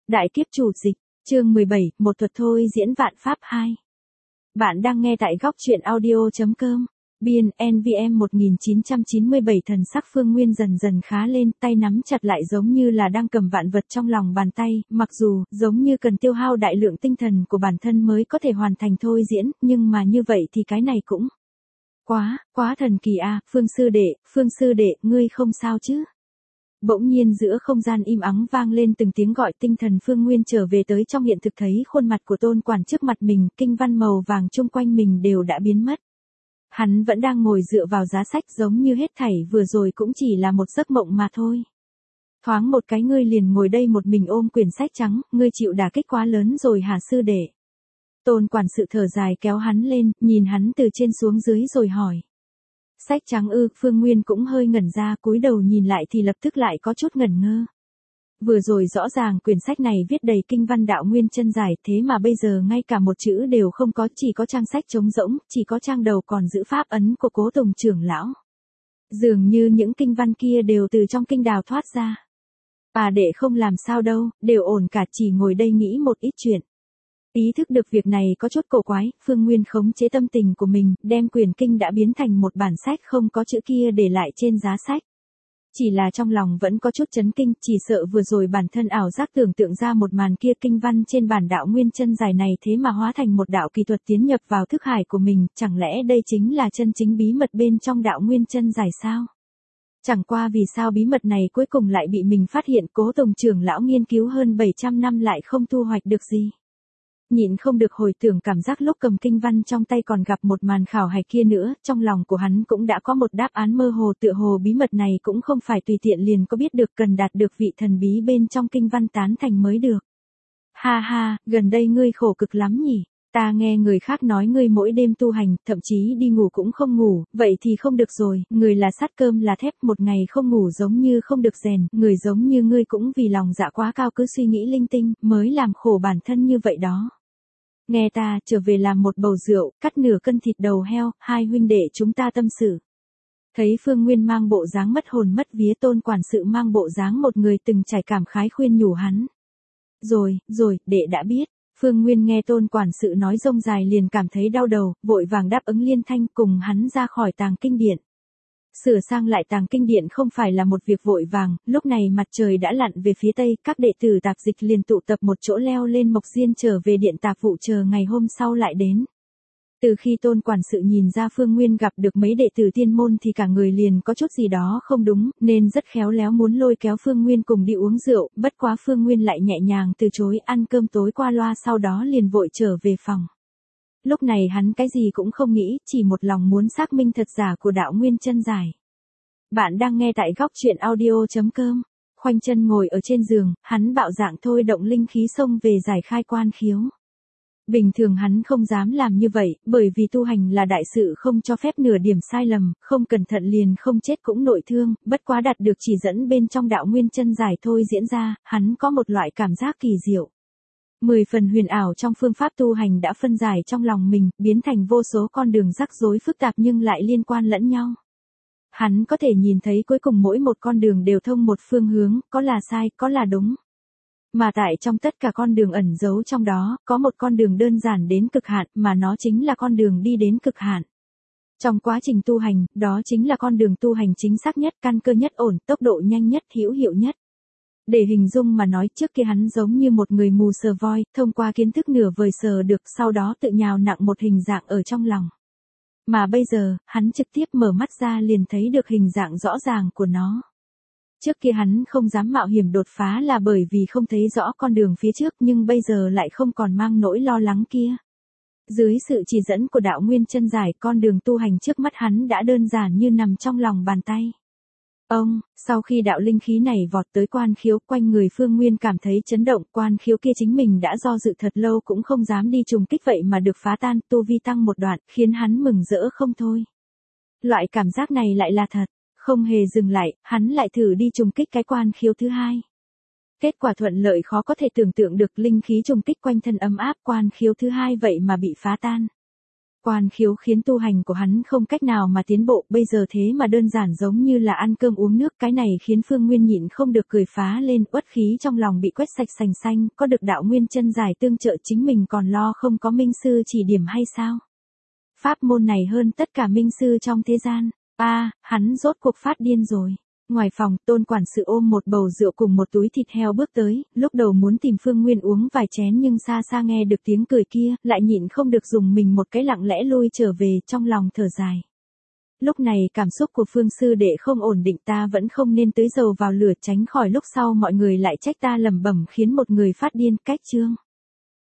Đại kiếp chủ dịch, chương 17, một thuật thôi diễn vạn pháp 2. Bạn đang nghe tại góc truyện audio.com. Biên NVM 1997. Thần sắc Phương Nguyên dần dần khá lên, tay nắm chặt lại giống như là đang cầm vạn vật trong lòng bàn tay, mặc dù giống như cần tiêu hao đại lượng tinh thần của bản thân mới có thể hoàn thành thôi diễn, nhưng mà như vậy thì cái này cũng quá thần kỳ à. Phương sư đệ, ngươi không sao chứ? Bỗng nhiên giữa không gian im ắng vang lên từng tiếng gọi, tinh thần Phương Nguyên trở về tới trong hiện thực, thấy khuôn mặt của Tôn Quản trước mặt mình, kinh văn màu vàng chung quanh mình đều đã biến mất. Hắn vẫn đang ngồi dựa vào giá sách giống như hết thảy vừa rồi cũng chỉ là một giấc mộng mà thôi. Thoáng một cái ngươi liền ngồi đây một mình ôm quyển sách trắng, ngươi chịu đả kích quá lớn rồi hả sư đệ? Tôn Quản sự thở dài kéo hắn lên, nhìn hắn từ trên xuống dưới rồi hỏi. Sách trắng ư? Phương Nguyên cũng hơi ngẩn ra, cúi đầu nhìn lại thì lập tức lại có chút ngẩn ngơ. Vừa rồi rõ ràng quyển sách này viết đầy kinh văn đạo nguyên chân giải, thế mà bây giờ ngay cả một chữ đều không có, chỉ có trang sách trống rỗng, chỉ có trang đầu còn giữ pháp ấn của Cố Tùng trưởng lão. Dường như những kinh văn kia đều từ trong kinh đào thoát ra. Đệ không làm sao đâu, đều ổn cả, chỉ ngồi đây nghĩ một ít chuyện. Ý thức được việc này có chút cổ quái, Phương Nguyên khống chế tâm tình của mình, đem quyển kinh đã biến thành một bản sách không có chữ kia để lại trên giá sách. Chỉ là trong lòng vẫn có chút chấn kinh, chỉ sợ vừa rồi bản thân ảo giác tưởng tượng ra một màn kia, kinh văn trên bản đạo nguyên chân giải này thế mà hóa thành một đạo kỳ thuật tiến nhập vào thức hải của mình, chẳng lẽ đây chính là chân chính bí mật bên trong đạo nguyên chân giải sao? Chẳng qua vì sao bí mật này cuối cùng lại bị mình phát hiện, Cố Tùng trưởng lão nghiên cứu hơn 700 năm lại không thu hoạch được gì. Nhịn không được hồi tưởng cảm giác lúc cầm kinh văn trong tay còn gặp một màn khảo hạch kia nữa, trong lòng của hắn cũng đã có một đáp án mơ hồ, tựa hồ bí mật này cũng không phải tùy tiện liền có biết được, cần đạt được vị thần bí bên trong kinh văn tán thành mới được. Ha ha, gần đây ngươi khổ cực lắm nhỉ? Ta nghe người khác nói ngươi mỗi đêm tu hành, thậm chí đi ngủ cũng không ngủ, vậy thì không được rồi, người là sắt cơm là thép, một ngày không ngủ giống như không được rèn, người giống như ngươi cũng vì lòng dạ quá cao cứ suy nghĩ linh tinh, mới làm khổ bản thân như vậy đó. Nghe ta, trở về làm một bầu rượu, cắt nửa cân thịt đầu heo, hai huynh đệ chúng ta tâm sự. Thấy Phương Nguyên mang bộ dáng mất hồn mất vía, Tôn Quản sự mang bộ dáng một người từng trải cảm khái khuyên nhủ hắn. Rồi, đệ đã biết. Phương Nguyên nghe Tôn Quản sự nói rông dài liền cảm thấy đau đầu, vội vàng đáp ứng liên thanh cùng hắn ra khỏi tàng kinh điện. Sửa sang lại tàng kinh điện không phải là một việc vội vàng, lúc này mặt trời đã lặn về phía tây, các đệ tử tạp dịch liền tụ tập một chỗ leo lên mộc diên trở về điện tạp vụ chờ ngày hôm sau lại đến. Từ khi Tôn Quản sự nhìn ra Phương Nguyên gặp được mấy đệ tử tiên môn thì cả người liền có chút gì đó không đúng, nên rất khéo léo muốn lôi kéo Phương Nguyên cùng đi uống rượu, bất quá Phương Nguyên lại nhẹ nhàng từ chối, ăn cơm tối qua loa sau đó liền vội trở về phòng. Lúc này hắn cái gì cũng không nghĩ, chỉ một lòng muốn xác minh thật giả của đạo nguyên chân giải. Bạn đang nghe tại góc truyện audio.com. Khoanh chân ngồi ở trên giường, hắn bạo dạng thôi động linh khí xông về giải khai quan khiếu. Bình thường hắn không dám làm như vậy, bởi vì tu hành là đại sự không cho phép nửa điểm sai lầm, không cẩn thận liền không chết cũng nội thương, bất quá đạt được chỉ dẫn bên trong đạo nguyên chân giải thôi diễn ra, hắn có một loại cảm giác kỳ diệu. 10 phần huyền ảo trong phương pháp tu hành đã phân giải trong lòng mình, biến thành vô số con đường rắc rối phức tạp nhưng lại liên quan lẫn nhau. Hắn có thể nhìn thấy cuối cùng mỗi một con đường đều thông một phương hướng, có là sai, có là đúng. Mà tại trong tất cả con đường ẩn giấu trong đó, có một con đường đơn giản đến cực hạn, mà nó chính là con đường đi đến cực hạn. Trong quá trình tu hành, đó chính là con đường tu hành chính xác nhất, căn cơ nhất ổn, tốc độ nhanh nhất, hữu hiệu nhất. Để hình dung mà nói, trước kia hắn giống như một người mù sờ voi, thông qua kiến thức nửa vời sờ được, sau đó tự nhào nặng một hình dạng ở trong lòng. Mà bây giờ, hắn trực tiếp mở mắt ra liền thấy được hình dạng rõ ràng của nó. Trước kia hắn không dám mạo hiểm đột phá là bởi vì không thấy rõ con đường phía trước, nhưng bây giờ lại không còn mang nỗi lo lắng kia. Dưới sự chỉ dẫn của đạo nguyên chân giải, con đường tu hành trước mắt hắn đã đơn giản như nằm trong lòng bàn tay. Sau khi đạo linh khí này vọt tới quan khiếu, quanh người Phương Nguyên cảm thấy chấn động, quan khiếu kia chính mình đã do dự thật lâu cũng không dám đi trùng kích vậy mà được phá tan, tu vi tăng một đoạn, khiến hắn mừng rỡ không thôi. Loại cảm giác này lại là thật, không hề dừng lại, hắn lại thử đi trùng kích cái quan khiếu thứ hai. Kết quả thuận lợi khó có thể tưởng tượng được, linh khí trùng kích quanh thân ấm áp, quan khiếu thứ hai vậy mà bị phá tan. Quan khiếu khiến tu hành của hắn không cách nào mà tiến bộ, bây giờ thế mà đơn giản giống như là ăn cơm uống nước, cái này khiến Phương Nguyên nhịn không được cười phá lên, uất khí trong lòng bị quét sạch sành xanh, có được đạo nguyên chân giải tương trợ chính mình còn lo không có minh sư chỉ điểm hay sao? Pháp môn này hơn tất cả minh sư trong thế gian. Hắn rốt cuộc phát điên rồi. Ngoài phòng, Tôn quản sự ôm một bầu rượu cùng một túi thịt heo bước tới, lúc đầu muốn tìm Phương Nguyên uống vài chén nhưng xa xa nghe được tiếng cười kia, lại nhịn không được dùng mình một cái lặng lẽ lui trở về trong lòng thở dài. Lúc này cảm xúc của Phương sư đệ không ổn định, ta vẫn không nên tưới dầu vào lửa, tránh khỏi lúc sau mọi người lại trách ta lẩm bẩm khiến một người phát điên. Cách chương